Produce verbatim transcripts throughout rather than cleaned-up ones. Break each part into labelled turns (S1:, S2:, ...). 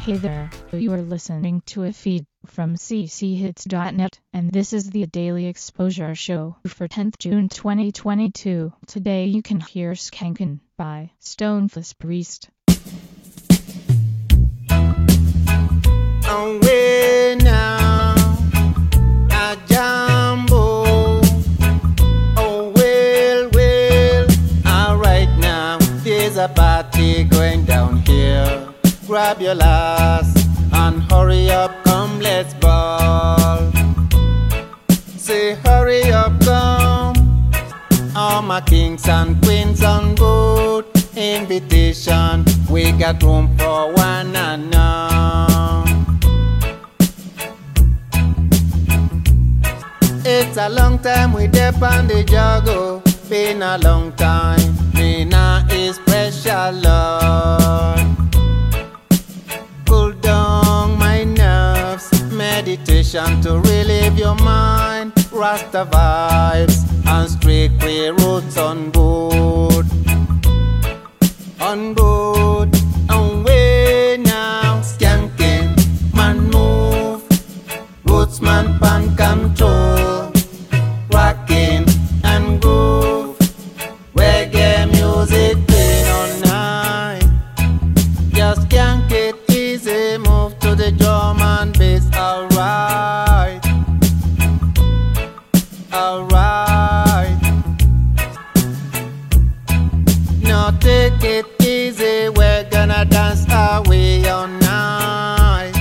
S1: Hey there, you are listening to a feed from c c hits dot net, and this is the Daily Exposure Show for tenth June twenty twenty-two. Today you can hear Skankin' by Stoneface Priest.
S2: Away now, a jumbo. Oh well, well, alright now, there's a party going down here. Grab your lass and hurry up, come let's ball. Say hurry up, come. All my kings and queens on board. Invitation, we got room for one and none. It's a long time we dip on the juggle. Been a long time, Nina is precious, Lord. Cool down my nerves, meditation to relieve your mind. Rasta vibes and straight way roots on board. On board, away now, skanking, man move, roots man pan control, rocking and groove, reggae music playing all night. Just skank it easy, move to the drum and bass, alright, alright. Now take it easy, we're gonna dance our way all night,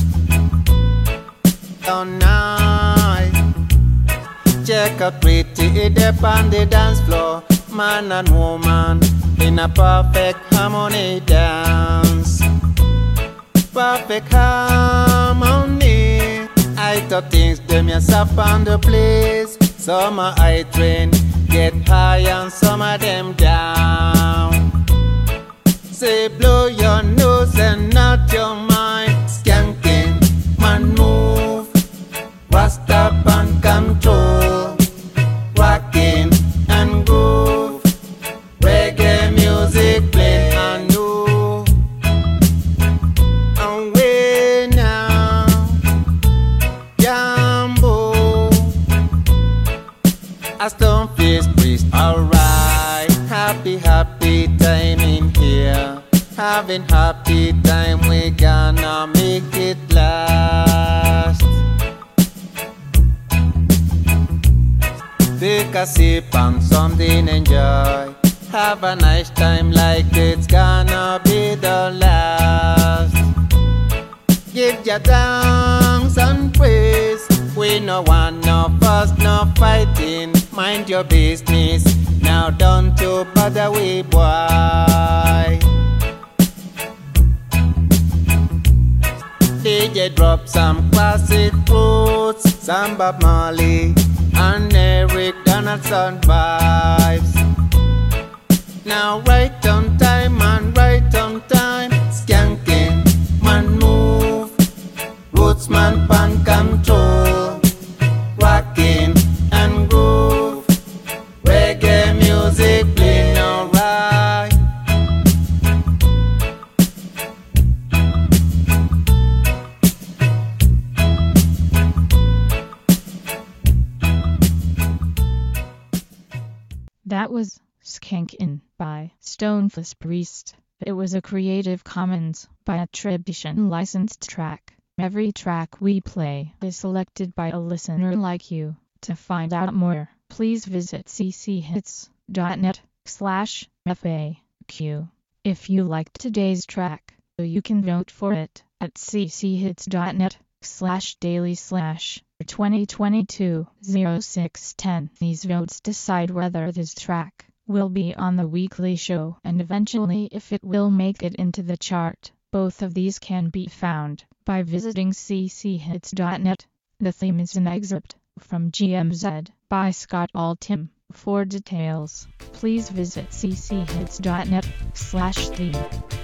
S2: all night. Check out pretty dip on the dance floor, man and woman in a perfect harmony dance. Perfect harmony. I thought things them yourself on the place. Some are I train, get high and some of them down. Say blow your nose and not your mind. Skanking, man move, Rasta and control, rocking and groove, reggae music play and new. Away now, Jambo, a Stoneface Priest, alright. Happy, happy time in here. Having happy time, we gonna make it last. Take a sip and something enjoy. Have a nice time like it's gonna be the last. Give your thanks and praise. We no want no fuss, no fighting. Mind your business. Now don't you bother we boy. D J drop some classic roots, some Bob Marley and Eric Donaldson vibes. Now right on time and right on time. Skanking, man move, roots man pan control, rocking and groove, reggae music playing alright.
S1: That was Skankin' by Stoneface Priest. It was a Creative Commons by attribution licensed track. Every track we play is selected by a listener like you. To find out more, please visit c c hits dot net slash F A Q. If you liked today's track, you can vote for it at c c hits dot net slash daily slash twenty twenty-two oh six ten. These votes decide whether this track will be on the weekly show and eventually if it will make it into the chart. Both of these can be found by visiting c c hits dot net. The theme is an excerpt from G M Z by Scott Altham. For details, please visit c c hits dot net slash theme.